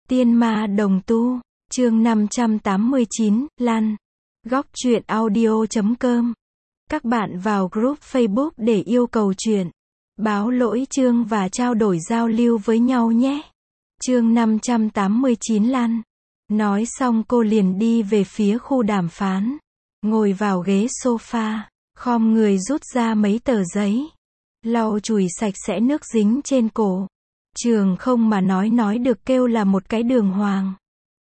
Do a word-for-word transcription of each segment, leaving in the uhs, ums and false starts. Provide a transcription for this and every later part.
Tiên ma đồng tu, chương năm trăm tám mươi chín, Lan. Góc truyện audio chấm com. Các bạn vào group Facebook để yêu cầu truyện, báo lỗi chương và trao đổi giao lưu với nhau nhé. Chương năm trăm tám mươi chín Lan. Nói xong cô liền đi về phía khu đàm phán. Ngồi vào ghế sofa, khom người rút ra mấy tờ giấy. Lau chùi sạch sẽ nước dính trên cổ. Trường không mà nói nói được kêu là một cái đường hoàng.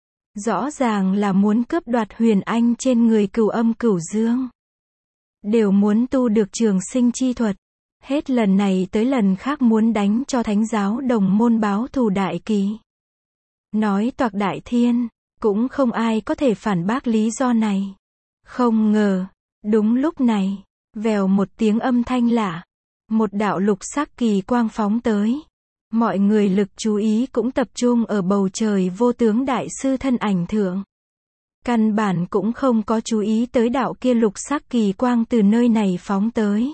Rõ ràng là muốn cướp đoạt huyền anh trên người Cửu Âm Cửu Dương. Đều muốn tu được trường sinh chi thuật. Hết lần này tới lần khác muốn đánh cho thánh giáo đồng môn báo thù đại kỳ. Nói toạc đại thiên, cũng không ai có thể phản bác lý do này. Không ngờ, đúng lúc này, vèo một tiếng âm thanh lạ. Một đạo lục sắc kỳ quang phóng tới. Mọi người lực chú ý cũng tập trung ở bầu trời vô tướng đại sư thân ảnh thượng. Căn bản cũng không có chú ý tới đạo kia lục sắc kỳ quang từ nơi này phóng tới.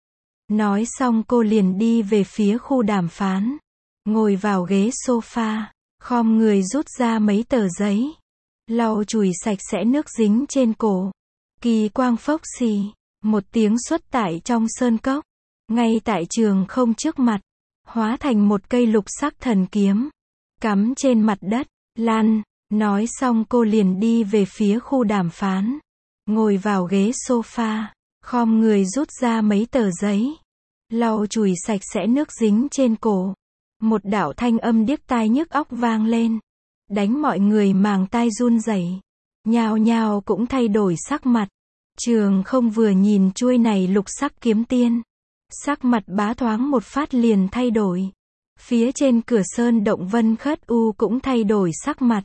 Nói xong cô liền đi về phía khu đàm phán. Ngồi vào ghế sofa, khom người rút ra mấy tờ giấy. Lau chùi sạch sẽ nước dính trên cổ. Kỳ quang phốc xì, một tiếng xuất tại trong sơn cốc. Ngay tại trường không trước mặt. Hóa thành một cây lục sắc thần kiếm. Cắm trên mặt đất. Lan. Nói xong cô liền đi về phía khu đàm phán. Ngồi vào ghế sofa. Khom người rút ra mấy tờ giấy. Lau chùi sạch sẽ nước dính trên cổ. Một đạo thanh âm điếc tai nhức óc vang lên. Đánh mọi người màng tai run rẩy. Nhao nhao cũng thay đổi sắc mặt. Trường không vừa nhìn chuôi này lục sắc kiếm tiên. Sắc mặt bá thoáng một phát liền thay đổi. Phía trên cửa sơn động Vân Khất U cũng thay đổi sắc mặt.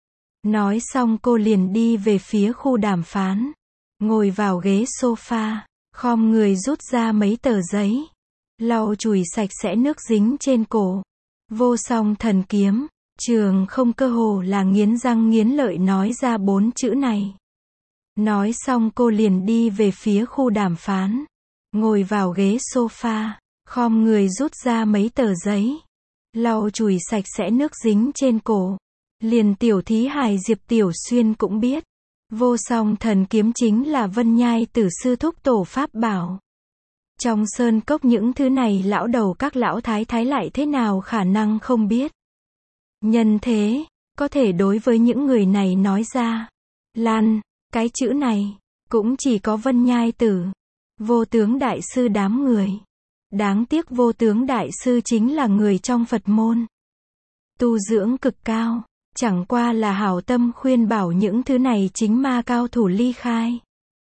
Nói xong cô liền đi về phía khu đàm phán. Ngồi vào ghế sofa. Khom người rút ra mấy tờ giấy. Lau chùi sạch sẽ nước dính trên cổ. Vô song thần kiếm. Trường không cơ hồ là nghiến răng nghiến lợi nói ra bốn chữ này. Nói xong cô liền đi về phía khu đàm phán. Ngồi vào ghế sofa, khom người rút ra mấy tờ giấy. Lau chùi sạch sẽ nước dính trên cổ. Liền tiểu thí hài Diệp Tiểu Xuyên cũng biết. Vô song thần kiếm chính là Vân Nhai Tử sư thúc tổ pháp bảo. Trong sơn cốc những thứ này lão đầu các lão thái thái lại thế nào khả năng không biết. Nhân thế, có thể đối với những người này nói ra. Lan, cái chữ này, cũng chỉ có Vân Nhai Tử. Vô tướng đại sư đám người. Đáng tiếc vô tướng đại sư chính là người trong Phật môn. Tu dưỡng cực cao. Chẳng qua là hảo tâm khuyên bảo những thứ này chính ma cao thủ ly khai.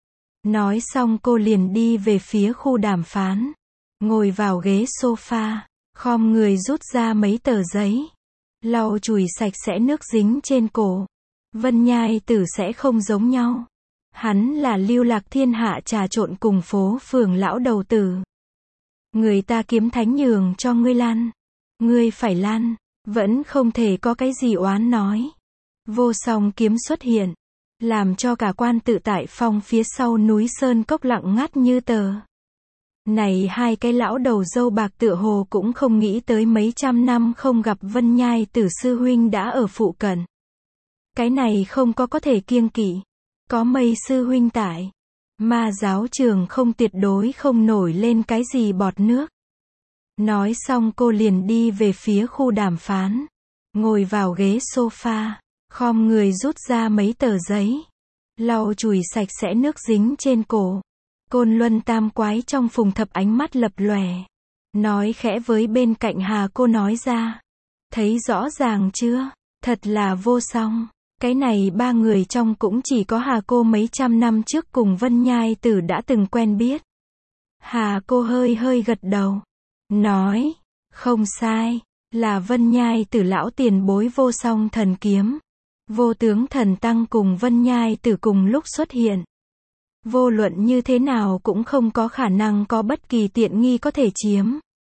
Nói xong cô liền đi về phía khu đàm phán. Ngồi vào ghế sofa. Khom người rút ra mấy tờ giấy. Lau chùi sạch sẽ nước dính trên cổ. Vân Nhai Tử sẽ không giống nhau. Hắn là lưu lạc thiên hạ trà trộn cùng phố phường lão đầu tử. Người ta kiếm thánh nhường cho ngươi lăn. Ngươi phải lăn. Vẫn không thể có cái gì oán nói. Vô song kiếm xuất hiện. Làm cho cả quan tự tại phong phía sau núi sơn cốc lặng ngắt như tờ. Này hai cái lão đầu râu bạc tựa hồ cũng không nghĩ tới mấy trăm năm không gặp Vân Nhai Tử sư huynh đã ở phụ cận. Cái này không có có thể kiêng kỵ. Có Mây sư huynh tại. Ma giáo trường không tuyệt đối không nổi lên cái gì bọt nước. Nói xong cô liền đi về phía khu đàm phán. Ngồi vào ghế sofa. Khom người rút ra mấy tờ giấy. Lau chùi sạch sẽ nước dính trên cổ. Côn Luân tam quái trong phùng thập ánh mắt lập lòe. Nói khẽ với bên cạnh Hà cô nói ra. Thấy rõ ràng chưa? Thật là vô song. Cái này ba người trong cũng chỉ có Hà cô mấy trăm năm trước cùng Vân Nhai Tử đã từng quen biết. Hà cô hơi hơi gật đầu. Nói, không sai, là Vân Nhai Tử lão tiền bối vô song thần kiếm. Vô tướng thần tăng cùng Vân Nhai Tử cùng lúc xuất hiện. Vô luận như thế nào cũng không có khả năng có bất kỳ tiện nghi có thể chiếm.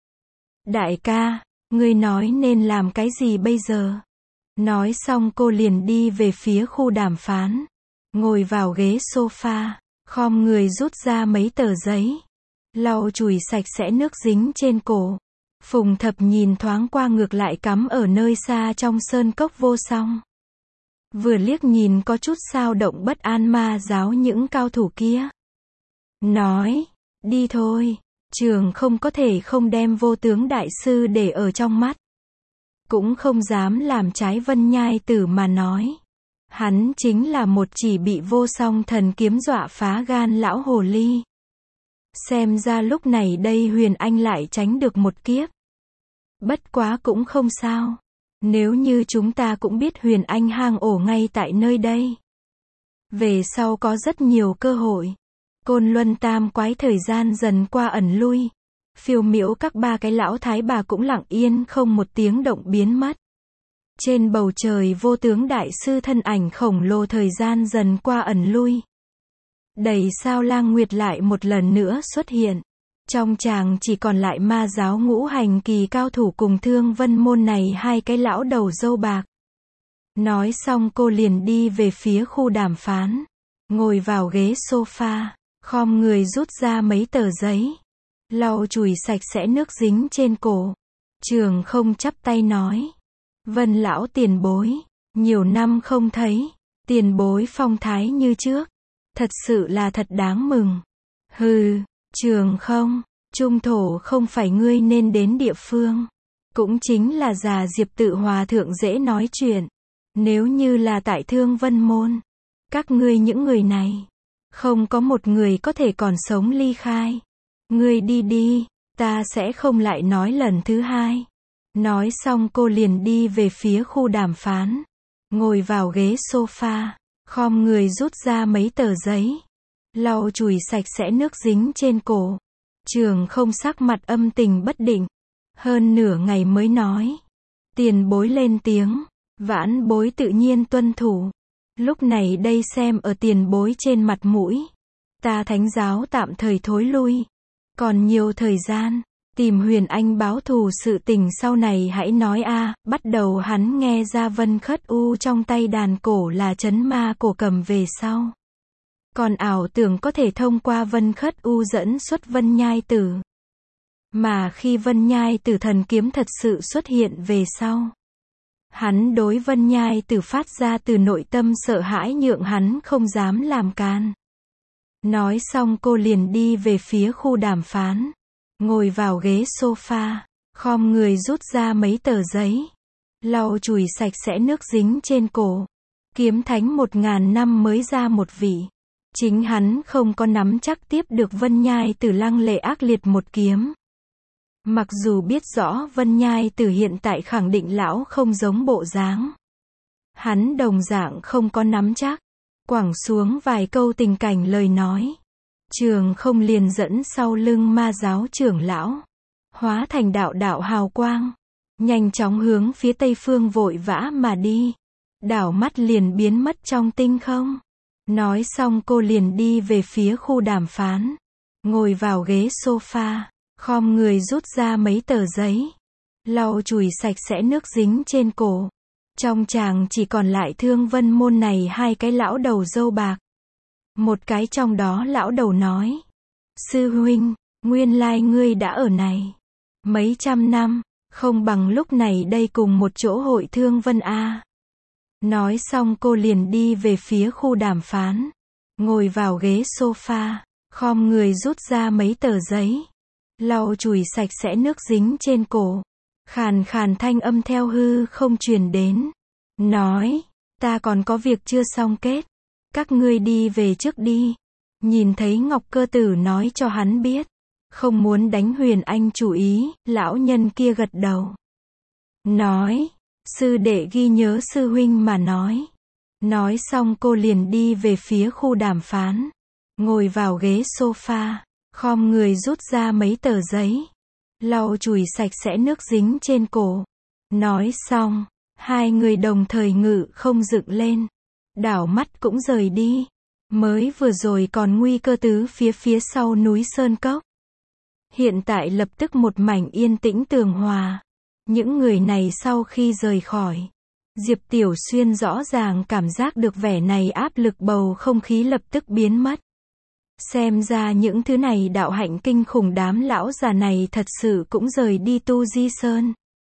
Đại ca, ngươi nói nên làm cái gì bây giờ? Nói xong cô liền đi về phía khu đàm phán. Ngồi vào ghế sofa. Khom người rút ra mấy tờ giấy. Lau chùi sạch sẽ nước dính trên cổ. Phùng Thập nhìn thoáng qua ngược lại cắm ở nơi xa trong sơn cốc vô song. Vừa liếc nhìn có chút sao động bất an ma giáo những cao thủ kia. Nói, đi thôi, trường không có thể không đem vô tướng đại sư để ở trong mắt. Cũng không dám làm trái Vân Nhai Tử mà nói. Hắn chính là một chỉ bị vô song thần kiếm dọa phá gan lão hồ ly. Xem ra lúc này đây Huyền Anh lại tránh được một kiếp. Bất quá cũng không sao. Nếu như chúng ta cũng biết Huyền Anh hang ổ ngay tại nơi đây. Về sau có rất nhiều cơ hội. Côn Luân tam quái thời gian dần qua ẩn lui. Phiêu miễu các ba cái lão thái bà cũng lặng yên không một tiếng động biến mất. Trên bầu trời vô tướng đại sư thân ảnh khổng lồ thời gian dần qua ẩn lui. Đầy sao Lang Nguyệt lại một lần nữa xuất hiện. Trong chàng chỉ còn lại ma giáo ngũ hành kỳ cao thủ cùng Thương Vân môn này hai cái lão đầu râu bạc. Nói xong cô liền đi về phía khu đàm phán. Ngồi vào ghế sofa, khom người rút ra mấy tờ giấy. Lau chùi sạch sẽ nước dính trên cổ. Trường không chắp tay nói. Vân lão tiền bối. Nhiều năm không thấy. Tiền bối phong thái như trước. Thật sự là thật đáng mừng. Hừ, Trường không. Trung thổ không phải ngươi nên đến địa phương. Cũng chính là già Diệp Tự hòa thượng dễ nói chuyện. Nếu như là tại Thương Vân môn. Các ngươi những người này. Không có một người có thể còn sống ly khai. Ngươi đi đi, ta sẽ không lại nói lần thứ hai. Nói xong cô liền đi về phía khu đàm phán. Ngồi vào ghế sofa, khom người rút ra mấy tờ giấy. Lau chùi sạch sẽ nước dính trên cổ. Trường không sắc mặt âm tình bất định. Hơn nửa ngày mới nói. Tiền bối lên tiếng. Vãn bối tự nhiên tuân thủ. Lúc này đây xem ở tiền bối trên mặt mũi. Ta thánh giáo tạm thời thối lui. Còn nhiều thời gian, tìm Huyền Anh báo thù sự tình sau này hãy nói a. À, bắt đầu hắn nghe ra Vân Khất U trong tay đàn cổ là trấn ma cổ cầm về sau. Còn ảo tưởng có thể thông qua Vân Khất U dẫn xuất Vân Nhai Tử. Mà khi Vân Nhai Tử thần kiếm thật sự xuất hiện về sau. Hắn đối Vân Nhai Tử phát ra từ nội tâm sợ hãi nhượng hắn không dám làm can. Nói xong cô liền đi về phía khu đàm phán. Ngồi vào ghế sofa, khom người rút ra mấy tờ giấy. Lau chùi sạch sẽ nước dính trên cổ. Kiếm thánh một ngàn năm mới ra một vị. Chính hắn không có nắm chắc tiếp được Vân Nhai Tử lăng lệ ác liệt một kiếm. Mặc dù biết rõ Vân Nhai Tử hiện tại khẳng định lão không giống bộ dáng. Hắn đồng dạng không có nắm chắc. Quẳng xuống vài câu tình cảnh lời nói. Trường không liền dẫn sau lưng ma giáo trưởng lão. Hóa thành đạo đạo hào quang. Nhanh chóng hướng phía tây phương vội vã mà đi. Đảo mắt liền biến mất trong tinh không. Nói xong cô liền đi về phía khu đàm phán. Ngồi vào ghế sofa. Khom người rút ra mấy tờ giấy. Lau chùi sạch sẽ nước dính trên cổ. Trong chàng chỉ còn lại Thương Vân môn này hai cái lão đầu râu bạc. Một cái trong đó lão đầu nói. Sư huynh, nguyên lai ngươi đã ở này. Mấy trăm năm, không bằng lúc này đây cùng một chỗ hội Thương Vân a. Nói xong cô liền đi về phía khu đàm phán. Ngồi vào ghế sofa, khom người rút ra mấy tờ giấy. Lau chùi sạch sẽ nước dính trên cổ. Khàn khàn thanh âm theo hư không truyền đến. Nói, ta còn có việc chưa xong kết. Các ngươi đi về trước đi. Nhìn thấy Ngọc Cơ Tử nói cho hắn biết. Không muốn đánh Huyền Anh chủ ý, lão nhân kia gật đầu. Nói, sư đệ ghi nhớ sư huynh mà nói. Nói xong cô liền đi về phía khu đàm phán. Ngồi vào ghế sofa, khom người rút ra mấy tờ giấy. Lau chùi sạch sẽ nước dính trên cổ. Nói xong, hai người đồng thời ngự không dựng lên. Đảo mắt cũng rời đi. Mới vừa rồi còn nguy cơ tứ phía phía sau núi Sơn Cốc. Hiện tại lập tức một mảnh yên tĩnh tường hòa. Những người này sau khi rời khỏi. Diệp Tiểu Xuyên rõ ràng cảm giác được vẻ này áp lực bầu không khí lập tức biến mất. Xem ra những thứ này đạo hạnh kinh khủng, đám lão già này thật sự cũng rời đi Tu Di Sơn.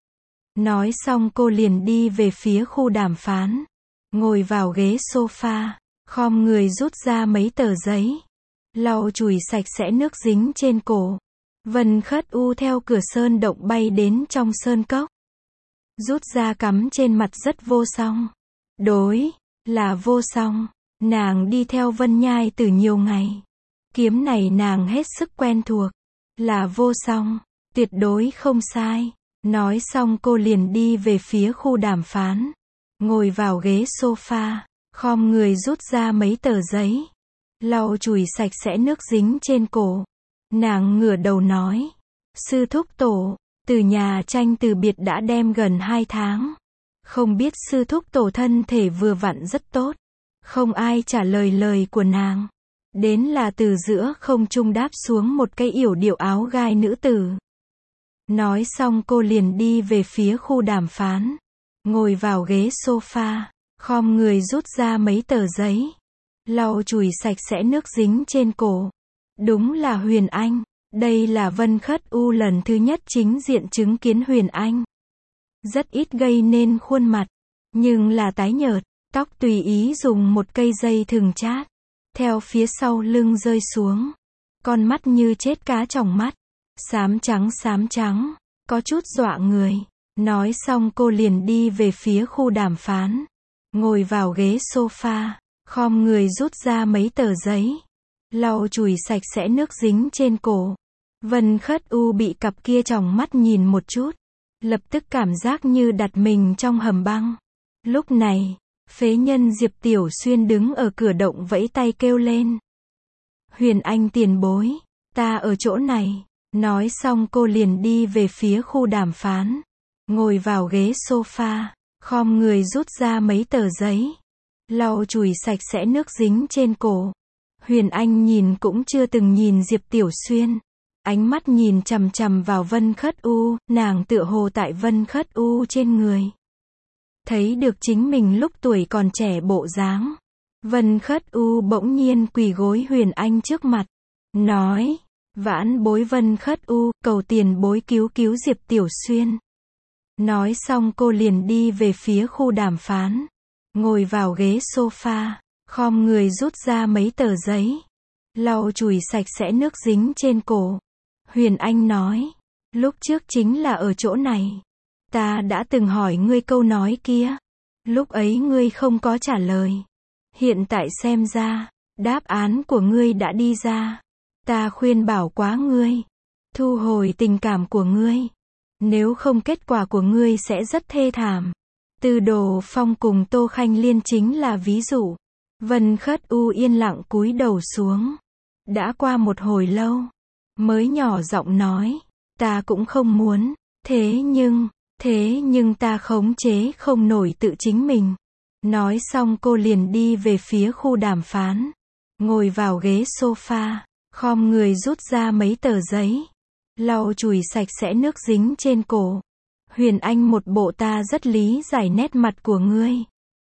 Nói xong cô liền đi về phía khu đàm phán. Ngồi vào ghế sofa, khom người rút ra mấy tờ giấy. Lau chùi sạch sẽ nước dính trên cổ. Vân Khất U theo cửa sơn động bay đến trong sơn cốc. Rút ra cắm trên mặt rất vô song. Đối, là vô song. Nàng đi theo Vân Nhai từ nhiều ngày. Kiếm này nàng hết sức quen thuộc. Là vô song, tuyệt đối không sai. Nói xong cô liền đi về phía khu đàm phán. Ngồi vào ghế sofa, khom người rút ra mấy tờ giấy. Lau chùi sạch sẽ nước dính trên cổ. Nàng ngửa đầu nói. Sư thúc tổ, từ nhà tranh từ biệt đã đem gần hai tháng. Không biết sư thúc tổ thân thể vừa vặn rất tốt. Không ai trả lời lời của nàng. Đến là từ giữa không trung đáp xuống một cây yểu điệu áo gai nữ tử. Nói xong cô liền đi về phía khu đàm phán. Ngồi vào ghế sofa, khom người rút ra mấy tờ giấy. Lau chùi sạch sẽ nước dính trên cổ. Đúng là Huyền Anh. Đây là Vân Khất U lần thứ nhất chính diện chứng kiến Huyền Anh. Rất ít gây nên khuôn mặt, nhưng là tái nhợt, tóc tùy ý dùng một cây dây thừng chát, theo phía sau lưng rơi xuống. Con mắt như chết cá tròng mắt, xám trắng xám trắng, có chút dọa người. Nói xong cô liền đi về phía khu đàm phán. Ngồi vào ghế sofa, khom người rút ra mấy tờ giấy. Lau chùi sạch sẽ nước dính trên cổ. Vân Khất U bị cặp kia tròng mắt nhìn một chút. Lập tức cảm giác như đặt mình trong hầm băng. Lúc này, phế nhân Diệp Tiểu Xuyên đứng ở cửa động vẫy tay kêu lên. Huyền Anh tiền bối, ta ở chỗ này. Nói xong cô liền đi về phía khu đàm phán. Ngồi vào ghế sofa, khom người rút ra mấy tờ giấy. Lau chùi sạch sẽ nước dính trên cổ. Huyền Anh nhìn cũng chưa từng nhìn Diệp Tiểu Xuyên. Ánh mắt nhìn chằm chằm vào Vân Khất U, nàng tựa hồ tại Vân Khất U trên người. Thấy được chính mình lúc tuổi còn trẻ bộ dáng. Vân Khất U bỗng nhiên quỳ gối Huyền Anh trước mặt. Nói, vãn bối Vân Khất U, cầu tiền bối cứu cứu Diệp Tiểu Xuyên. Nói xong cô liền đi về phía khu đàm phán. Ngồi vào ghế sofa, khom người rút ra mấy tờ giấy. Lau chùi sạch sẽ nước dính trên cổ. Huyền Anh nói, lúc trước chính là ở chỗ này. Ta đã từng hỏi ngươi câu nói kia. Lúc ấy ngươi không có trả lời. Hiện tại xem ra, đáp án của ngươi đã đi ra. Ta khuyên bảo quá ngươi. Thu hồi tình cảm của ngươi. Nếu không kết quả của ngươi sẽ rất thê thảm. Từ Đồ Phong cùng Tô Khanh Liên chính là ví dụ. Vân Khất U yên lặng cúi đầu xuống. Đã qua một hồi lâu, mới nhỏ giọng nói, ta cũng không muốn, thế nhưng, thế nhưng ta khống chế không nổi tự chính mình. Nói xong cô liền đi về phía khu đàm phán. Ngồi vào ghế sofa, khom người rút ra mấy tờ giấy. Lau chùi sạch sẽ nước dính trên cổ. Huyền Anh một bộ ta rất lý giải nét mặt của ngươi.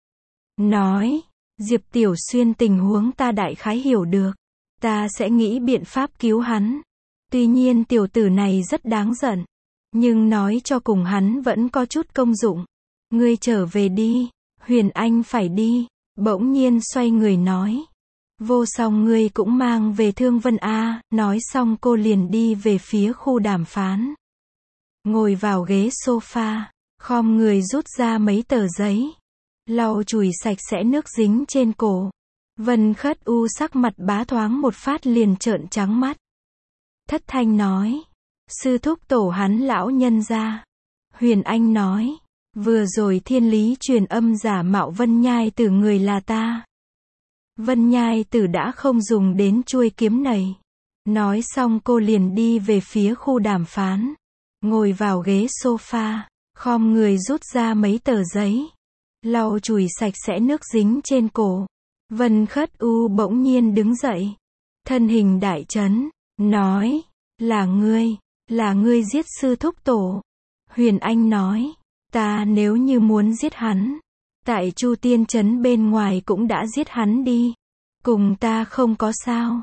Nói, Diệp Tiểu Xuyên tình huống ta đại khái hiểu được. Ta sẽ nghĩ biện pháp cứu hắn. Tuy nhiên tiểu tử này rất đáng giận. Nhưng nói cho cùng hắn vẫn có chút công dụng. Ngươi trở về đi. Huyền Anh phải đi. Bỗng nhiên xoay người nói. Vô song ngươi cũng mang về Thương Vân A. Nói xong cô liền đi về phía khu đàm phán. Ngồi vào ghế sofa. Khom người rút ra mấy tờ giấy. Lau chùi sạch sẽ nước dính trên cổ. Vân Khất U sắc mặt bá thoáng một phát liền trợn trắng mắt. Thất thanh nói. Sư thúc tổ hắn lão nhân ra. Huyền Anh nói. Vừa rồi thiên lý truyền âm giả mạo Vân Nhai Tử người là ta. Vân Nhai Tử đã không dùng đến chuôi kiếm này. Nói xong cô liền đi về phía khu đàm phán. Ngồi vào ghế sofa. Khom người rút ra mấy tờ giấy. Lau chùi sạch sẽ nước dính trên cổ. Vân Khất U bỗng nhiên đứng dậy. Thân hình đại chấn. Nói. Là ngươi. Là ngươi giết sư thúc tổ. Huyền Anh nói. Ta nếu như muốn giết hắn. Tại Chu Tiên Trấn bên ngoài cũng đã giết hắn đi. Cùng ta không có sao.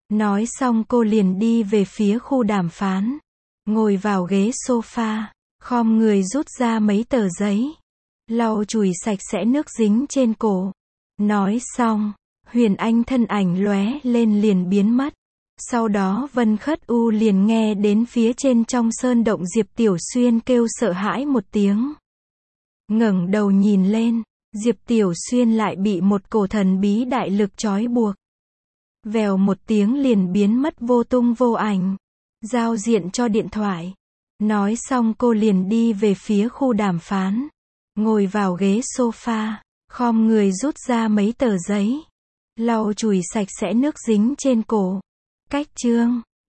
Nói xong cô liền đi về phía khu đàm phán. Ngồi vào ghế sofa, khom người rút ra mấy tờ giấy. Lau chùi sạch sẽ nước dính trên cổ. Nói xong, Huyền Anh thân ảnh lóe lên liền biến mất. Sau đó Vân Khất U liền nghe đến phía trên trong sơn động Diệp Tiểu Xuyên kêu sợ hãi một tiếng. Ngẩng đầu nhìn lên, Diệp Tiểu Xuyên lại bị một cổ thần bí đại lực trói buộc. Vèo một tiếng liền biến mất vô tung vô ảnh. Giao diện cho điện thoại. Nói xong cô liền đi về phía khu đàm phán. Ngồi vào ghế sofa, khom người rút ra mấy tờ giấy. Lau chùi sạch sẽ nước dính trên cổ. Cách chương